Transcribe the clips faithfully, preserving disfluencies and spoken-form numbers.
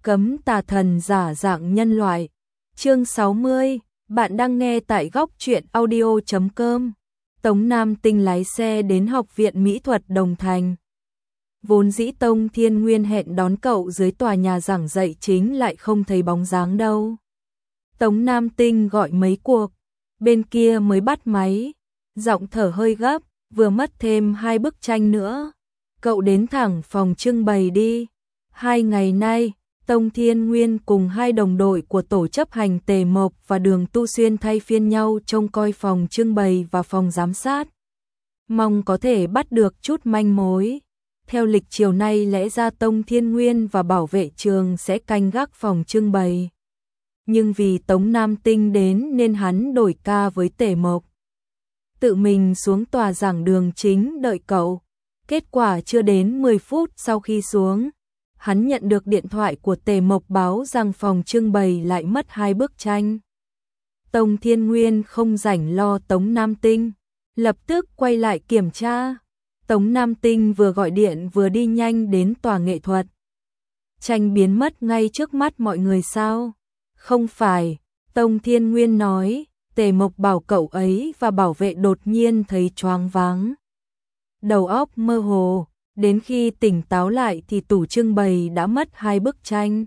Cấm tà thần giả dạng nhân loại. Chương sáu mươi, bạn đang nghe tại góc truyện audio chấm com. Tống Nam Tinh lái xe đến Học viện Mỹ thuật Đồng Thành. Vốn dĩ Tông Thiên Nguyên hẹn đón cậu dưới tòa nhà giảng dạy chính lại không thấy bóng dáng đâu. Tống Nam Tinh gọi mấy cuộc, bên kia mới bắt máy, giọng thở hơi gấp, vừa mất thêm hai bức tranh nữa. Cậu đến thẳng phòng trưng bày đi. Hai ngày nay, Tông Thiên Nguyên cùng hai đồng đội của tổ chấp hành Tề Mộc và Đường Tu Xuyên thay phiên nhau trông coi phòng trưng bày và phòng giám sát. Mong có thể bắt được chút manh mối. Theo lịch chiều nay lẽ ra Tông Thiên Nguyên và bảo vệ trường sẽ canh gác phòng trưng bày. Nhưng vì Tống Nam Tinh đến nên hắn đổi ca với Tề Mộc. Tự mình xuống tòa giảng đường chính đợi cậu. Kết quả chưa đến mười phút sau khi xuống, hắn nhận được điện thoại của Tề Mộc báo rằng phòng trưng bày lại mất hai bức tranh. Tông Thiên Nguyên không rảnh lo Tống Nam Tinh, lập tức quay lại kiểm tra. Tống Nam Tinh vừa gọi điện vừa đi nhanh đến tòa nghệ thuật. Tranh biến mất ngay trước mắt mọi người sao? Không phải, Tông Thiên Nguyên nói, Tề Mộc bảo cậu ấy và bảo vệ đột nhiên thấy choáng váng. Đầu óc mơ hồ, đến khi tỉnh táo lại thì tủ trưng bày đã mất hai bức tranh.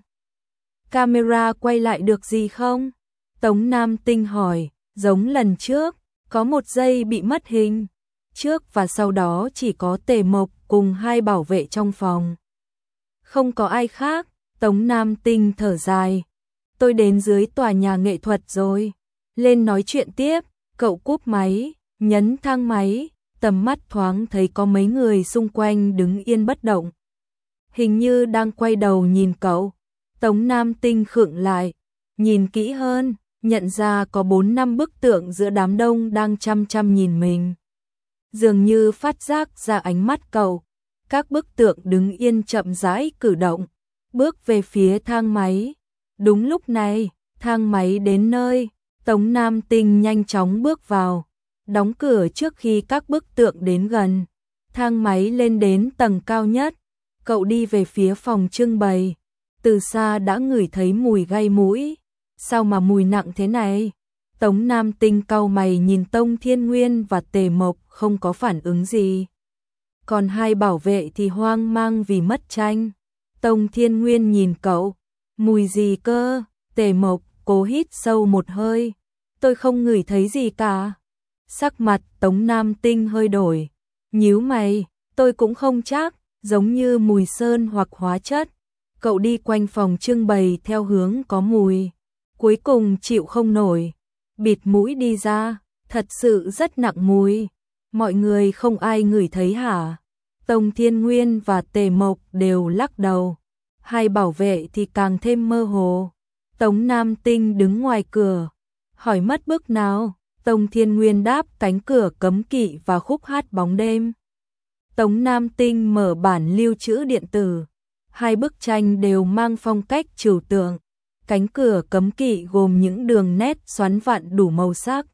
Camera quay lại được gì không? Tống Nam Tinh hỏi, giống lần trước, có một giây bị mất hình. Trước và sau đó chỉ có Tề Mộc cùng hai bảo vệ trong phòng. Không có ai khác, Tống Nam Tinh thở dài. Tôi đến dưới tòa nhà nghệ thuật rồi. Lên nói chuyện tiếp, cậu cúp máy, nhấn thang máy, tầm mắt thoáng thấy có mấy người xung quanh đứng yên bất động. Hình như đang quay đầu nhìn cậu. Tống Nam Tinh khựng lại, nhìn kỹ hơn, nhận ra có bốn năm bức tượng giữa đám đông đang chăm chăm nhìn mình. Dường như phát giác ra ánh mắt cậu, các bức tượng đứng yên chậm rãi cử động, bước về phía thang máy. Đúng lúc này, thang máy đến nơi, Tống Nam Tinh nhanh chóng bước vào, đóng cửa trước khi các bức tượng đến gần. Thang máy lên đến tầng cao nhất, cậu đi về phía phòng trưng bày, từ xa đã ngửi thấy mùi gây mũi. Sao mà mùi nặng thế này? Tống Nam Tinh cau mày nhìn Tông Thiên Nguyên và Tề Mộc không có phản ứng gì. Còn hai bảo vệ thì hoang mang vì mất tranh. Tông Thiên Nguyên nhìn cậu, mùi gì cơ? Tề Mộc cố hít sâu một hơi, tôi không ngửi thấy gì cả. Sắc mặt Tống Nam Tinh hơi đổi, nhíu mày, tôi cũng không chắc, giống như mùi sơn hoặc hóa chất. Cậu đi quanh phòng trưng bày theo hướng có mùi, cuối cùng chịu không nổi, bịt mũi đi ra, thật sự rất nặng mùi. Mọi người không ai ngửi thấy hả? Tông Thiên Nguyên và Tề Mộc đều lắc đầu, hai bảo vệ thì càng thêm mơ hồ. Tống Nam Tinh đứng ngoài cửa, hỏi mất bức nào? Tông Thiên Nguyên đáp cánh cửa cấm kỵ và khúc hát bóng đêm. Tống Nam Tinh mở bản lưu trữ điện tử, hai bức tranh đều mang phong cách trừu tượng. Cánh cửa cấm kỵ gồm những đường nét xoắn vặn đủ màu sắc,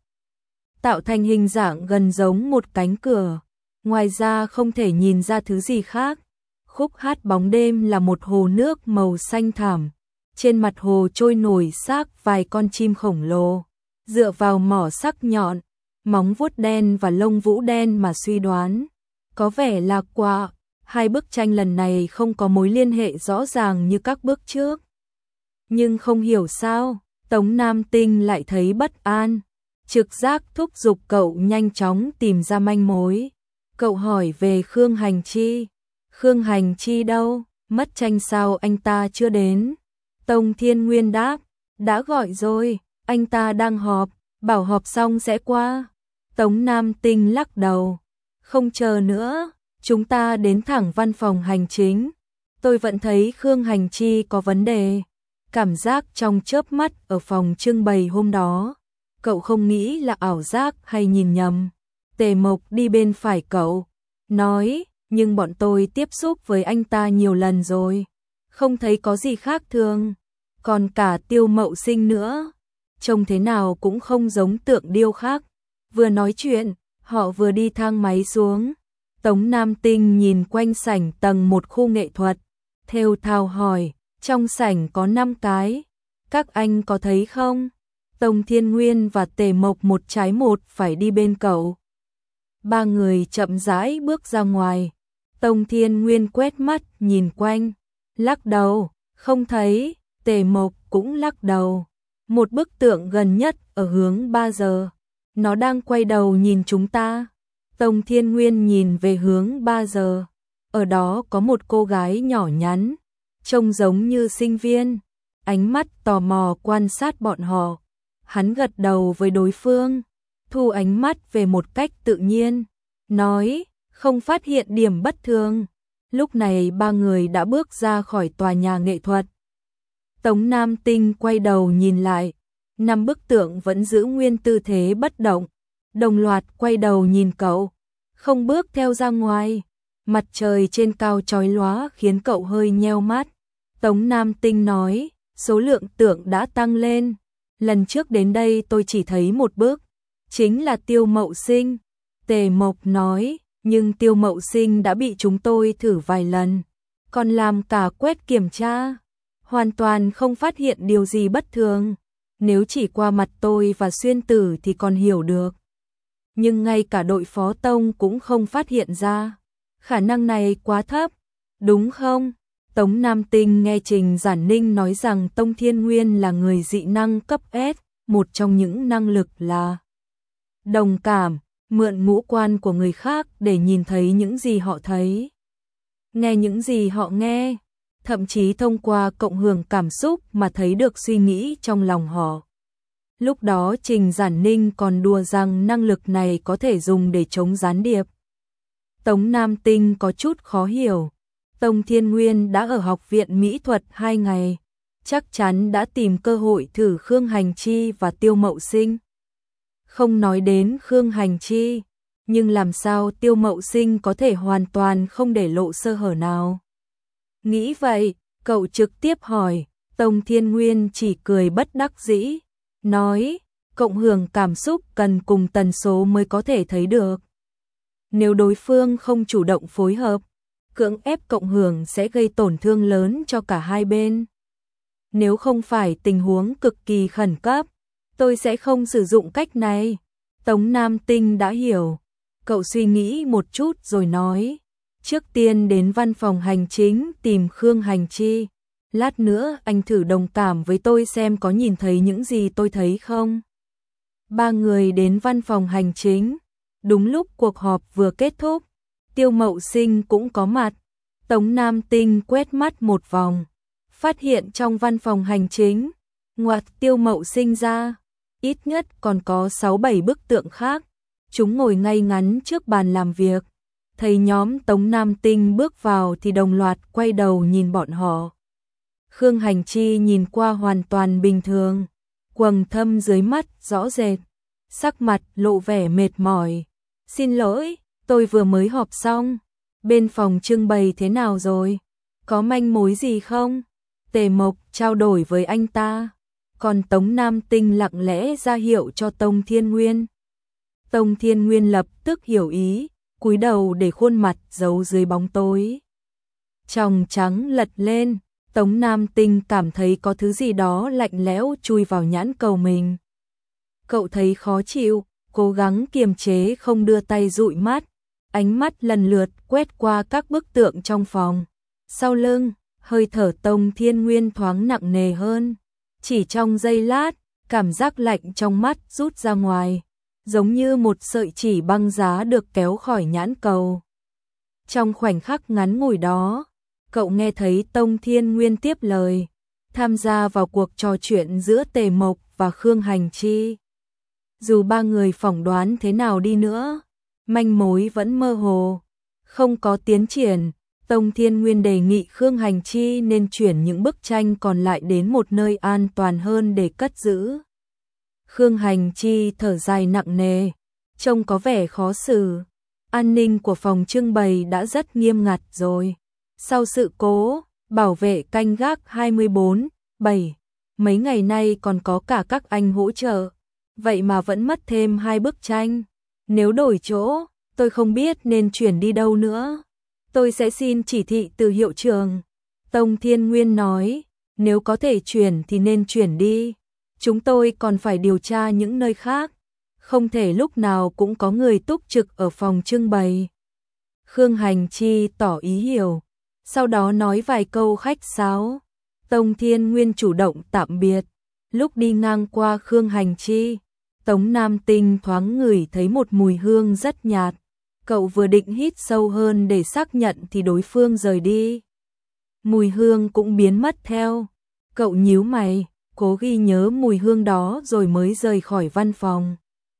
tạo thành hình dạng gần giống một cánh cửa. Ngoài ra không thể nhìn ra thứ gì khác. Khúc hát bóng đêm là một hồ nước màu xanh thẳm. Trên mặt hồ trôi nổi xác vài con chim khổng lồ. Dựa vào mỏ sắc nhọn, móng vuốt đen và lông vũ đen mà suy đoán, có vẻ là quạ. Hai bức tranh lần này không có mối liên hệ rõ ràng như các bức trước. Nhưng không hiểu sao, Tống Nam Tinh lại thấy bất an. Trực giác thúc giục cậu nhanh chóng tìm ra manh mối. Cậu hỏi về Khương Hành Chi. Khương Hành Chi đâu? Mất tranh sao anh ta chưa đến? Tông Thiên Nguyên đáp, đã gọi rồi, anh ta đang họp, bảo họp xong sẽ qua. Tống Nam Tinh lắc đầu, không chờ nữa, chúng ta đến thẳng văn phòng hành chính. Tôi vẫn thấy Khương Hành Chi có vấn đề. Cảm giác trong chớp mắt ở phòng trưng bày hôm đó, cậu không nghĩ là ảo giác hay nhìn nhầm. Tề Mộc đi bên phải cậu, nói, nhưng bọn tôi tiếp xúc với anh ta nhiều lần rồi, không thấy có gì khác thường. Còn cả Tiêu Mậu Sinh nữa, trông thế nào cũng không giống tượng điêu khác. Vừa nói chuyện, họ vừa đi thang máy xuống. Tống Nam Tinh nhìn quanh sảnh tầng một khu nghệ thuật, thều thào hỏi, Trong sảnh có năm cái, các anh có thấy không? Tông Thiên Nguyên và Tề Mộc một trái một phải đi bên cậu. Ba người chậm rãi bước ra ngoài. Tông Thiên Nguyên quét mắt nhìn quanh, lắc đầu, không thấy. Tề Mộc cũng lắc đầu. Một bức tượng gần nhất ở hướng ba giờ. Nó đang quay đầu nhìn chúng ta. Tông Thiên Nguyên nhìn về hướng ba giờ. Ở đó có một cô gái nhỏ nhắn, trông giống như sinh viên, ánh mắt tò mò quan sát bọn họ. Hắn gật đầu với đối phương, thu ánh mắt về một cách tự nhiên, nói, không phát hiện điểm bất thường. Lúc này ba người đã bước ra khỏi tòa nhà nghệ thuật. Tống Nam Tinh quay đầu nhìn lại, năm bức tượng vẫn giữ nguyên tư thế bất động, đồng loạt quay đầu nhìn cậu, không bước theo ra ngoài. Mặt trời trên cao chói lóa khiến cậu hơi nheo mắt. Tống Nam Tinh nói, số lượng tượng đã tăng lên. Lần trước đến đây tôi chỉ thấy một bức, chính là Tiêu Mậu Sinh. Tề Mộc nói, nhưng Tiêu Mậu Sinh đã bị chúng tôi thử vài lần, còn làm cả quét kiểm tra, hoàn toàn không phát hiện điều gì bất thường. Nếu chỉ qua mặt tôi và Xuyên Tử thì còn hiểu được, nhưng ngay cả đội phó tông cũng không phát hiện ra. Khả năng này quá thấp, đúng không? Tống Nam Tinh nghe Trình Giản Ninh nói rằng Tông Thiên Nguyên là người dị năng cấp S, một trong những năng lực là đồng cảm, mượn ngũ quan của người khác để nhìn thấy những gì họ thấy, nghe những gì họ nghe, thậm chí thông qua cộng hưởng cảm xúc mà thấy được suy nghĩ trong lòng họ. Lúc đó Trình Giản Ninh còn đùa rằng năng lực này có thể dùng để chống gián điệp. Tống Nam Tinh có chút khó hiểu. Tông Thiên Nguyên đã ở học viện mỹ thuật hai ngày, chắc chắn đã tìm cơ hội thử Khương Hành Chi và Tiêu Mậu Sinh. Không nói đến Khương Hành Chi, nhưng làm sao Tiêu Mậu Sinh có thể hoàn toàn không để lộ sơ hở nào? Nghĩ vậy, cậu trực tiếp hỏi. Tông Thiên Nguyên chỉ cười bất đắc dĩ, nói, cộng hưởng cảm xúc cần cùng tần số mới có thể thấy được. Nếu đối phương không chủ động phối hợp, cưỡng ép cộng hưởng sẽ gây tổn thương lớn cho cả hai bên. Nếu không phải tình huống cực kỳ khẩn cấp, tôi sẽ không sử dụng cách này. Tống Nam Tinh đã hiểu. Cậu suy nghĩ một chút rồi nói, trước tiên đến văn phòng hành chính tìm Khương Hành Chi. Lát nữa anh thử đồng cảm với tôi xem có nhìn thấy những gì tôi thấy không. Ba người đến văn phòng hành chính. Đúng lúc cuộc họp vừa kết thúc, Tiêu Mậu Sinh cũng có mặt. Tống Nam Tinh quét mắt một vòng, phát hiện trong văn phòng hành chính, ngoặt Tiêu Mậu Sinh ra, ít nhất còn có sáu bảy bức tượng khác. Chúng ngồi ngay ngắn trước bàn làm việc. Thấy nhóm Tống Nam Tinh bước vào thì đồng loạt quay đầu nhìn bọn họ. Khương Hành Chi nhìn qua hoàn toàn bình thường, quầng thâm dưới mắt rõ rệt, sắc mặt lộ vẻ mệt mỏi. Xin lỗi, tôi vừa mới họp xong. Bên phòng trưng bày thế nào rồi? Có manh mối gì không? Tề Mộc trao đổi với anh ta. Còn Tống Nam Tinh lặng lẽ ra hiệu cho Tông Thiên Nguyên. Tông Thiên Nguyên lập tức hiểu ý, cúi đầu để khuôn mặt giấu dưới bóng tối. Tròng trắng lật lên, Tống Nam Tinh cảm thấy có thứ gì đó lạnh lẽo chui vào nhãn cầu mình. Cậu thấy khó chịu, cố gắng kiềm chế không đưa tay dụi mắt, ánh mắt lần lượt quét qua các bức tượng trong phòng. Sau lưng, hơi thở Tông Thiên Nguyên thoáng nặng nề hơn. Chỉ trong giây lát, cảm giác lạnh trong mắt rút ra ngoài, giống như một sợi chỉ băng giá được kéo khỏi nhãn cầu. Trong khoảnh khắc ngắn ngủi đó, cậu nghe thấy Tông Thiên Nguyên tiếp lời, tham gia vào cuộc trò chuyện giữa Tề Mộc và Khương Hành Chi. Dù ba người phỏng đoán thế nào đi nữa, manh mối vẫn mơ hồ, không có tiến triển. Tông Thiên Nguyên đề nghị Khương Hành Chi nên chuyển những bức tranh còn lại đến một nơi an toàn hơn để cất giữ. Khương Hành Chi thở dài nặng nề, trông có vẻ khó xử. An ninh của phòng trưng bày đã rất nghiêm ngặt rồi. Sau sự cố, bảo vệ canh gác hai mươi bốn bảy, mấy ngày nay còn có cả các anh hỗ trợ, vậy mà vẫn mất thêm hai bức tranh. Nếu đổi chỗ, tôi không biết nên chuyển đi đâu nữa. Tôi sẽ xin chỉ thị từ hiệu trưởng. Tông Thiên Nguyên nói, Nếu có thể chuyển thì nên chuyển đi. Chúng tôi còn phải điều tra những nơi khác. Không thể lúc nào cũng có người túc trực ở phòng trưng bày. Khương Hành Chi tỏ ý hiểu. Sau đó nói vài câu khách sáo. Tông Thiên Nguyên chủ động tạm biệt. Lúc đi ngang qua Khương Hành Chi, Tống Nam Tinh thoáng ngửi thấy một mùi hương rất nhạt. Cậu vừa định hít sâu hơn để xác nhận thì đối phương rời đi. Mùi hương cũng biến mất theo. Cậu nhíu mày, cố ghi nhớ mùi hương đó rồi mới rời khỏi văn phòng.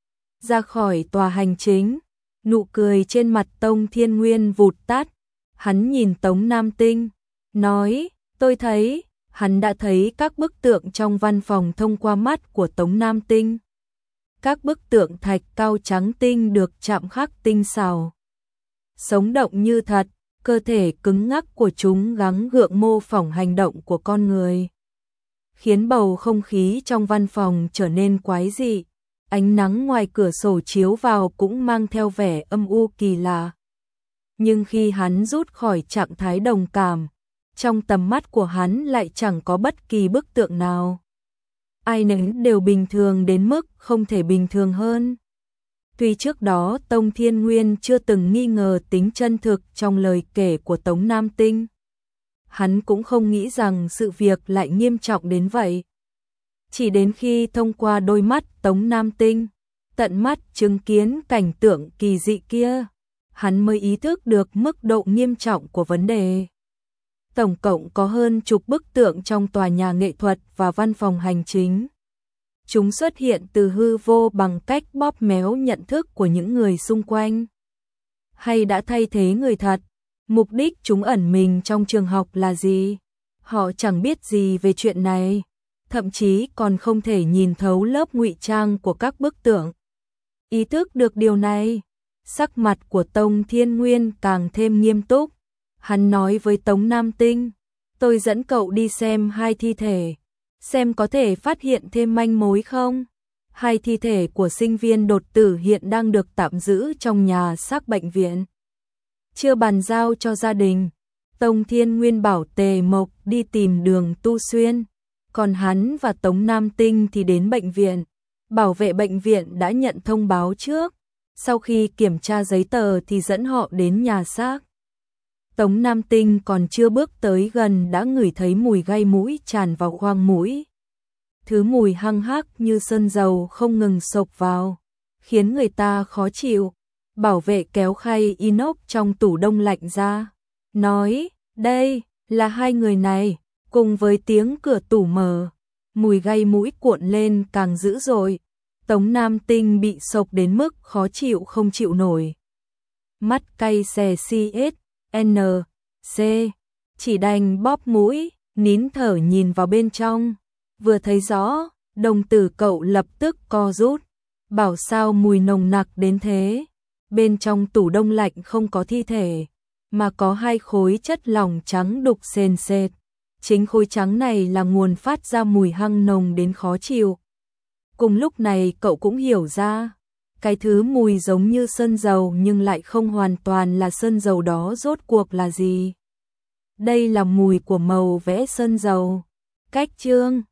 Ra khỏi tòa hành chính, nụ cười trên mặt Tông Thiên Nguyên vụt tắt. Hắn nhìn Tống Nam Tinh, nói, tôi thấy, hắn đã thấy các bức tượng trong văn phòng thông qua mắt của Tống Nam Tinh. Các bức tượng thạch cao trắng tinh được chạm khắc tinh xảo, sống động như thật, cơ thể cứng ngắc của chúng gắng gượng mô phỏng hành động của con người, khiến bầu không khí trong văn phòng trở nên quái dị. Ánh nắng ngoài cửa sổ chiếu vào cũng mang theo vẻ âm u kỳ lạ. Nhưng khi hắn rút khỏi trạng thái đồng cảm, trong tầm mắt của hắn lại chẳng có bất kỳ bức tượng nào. Ai nấy đều bình thường đến mức không thể bình thường hơn. Tuy trước đó Tông Thiên Nguyên chưa từng nghi ngờ tính chân thực trong lời kể của Tống Nam Tinh, hắn cũng không nghĩ rằng sự việc lại nghiêm trọng đến vậy. Chỉ đến khi thông qua đôi mắt Tống Nam Tinh, tận mắt chứng kiến cảnh tượng kỳ dị kia, hắn mới ý thức được mức độ nghiêm trọng của vấn đề. Tổng cộng có hơn chục bức tượng trong tòa nhà nghệ thuật và văn phòng hành chính. Chúng xuất hiện từ hư vô bằng cách bóp méo nhận thức của những người xung quanh, hay đã thay thế người thật. Mục đích chúng ẩn mình trong trường học là gì? Họ chẳng biết gì về chuyện này, thậm chí còn không thể nhìn thấu lớp ngụy trang của các bức tượng. Ý thức được điều này, sắc mặt của Tông Thiên Nguyên càng thêm nghiêm túc. Hắn nói với Tống Nam Tinh, tôi dẫn cậu đi xem hai thi thể, xem có thể phát hiện thêm manh mối không. Hai thi thể của sinh viên đột tử hiện đang được tạm giữ trong nhà xác bệnh viện, chưa bàn giao cho gia đình. Tông Thiên Nguyên bảo Tề Mộc đi tìm Đường Tu Xuyên, còn hắn và Tống Nam Tinh thì đến bệnh viện. Bảo vệ bệnh viện đã nhận thông báo trước, sau khi kiểm tra giấy tờ thì dẫn họ đến nhà xác. Tống Nam Tinh còn chưa bước tới gần đã ngửi thấy mùi gai mũi tràn vào khoang mũi. Thứ mùi hăng hắc như sơn dầu không ngừng xộc vào, khiến người ta khó chịu. Bảo vệ kéo khay inox trong tủ đông lạnh ra, nói, đây là hai người này. Cùng với tiếng cửa tủ mở, mùi gai mũi cuộn lên càng dữ dội. Tống Nam Tinh bị xộc đến mức khó chịu không chịu nổi. Mắt cay xè xê ét en xê, chỉ đành bóp mũi, nín thở nhìn vào bên trong. Vừa thấy rõ, đồng tử cậu lập tức co rút. Bảo sao mùi nồng nặc đến thế. Bên trong tủ đông lạnh không có thi thể, mà có hai khối chất lỏng trắng đục sền sệt. Chính khối trắng này là nguồn phát ra mùi hăng nồng đến khó chịu. Cùng lúc này cậu cũng hiểu ra, cái thứ mùi giống như sơn dầu nhưng lại không hoàn toàn là sơn dầu đó rốt cuộc là gì. Đây là mùi của màu vẽ sơn dầu. Cách chương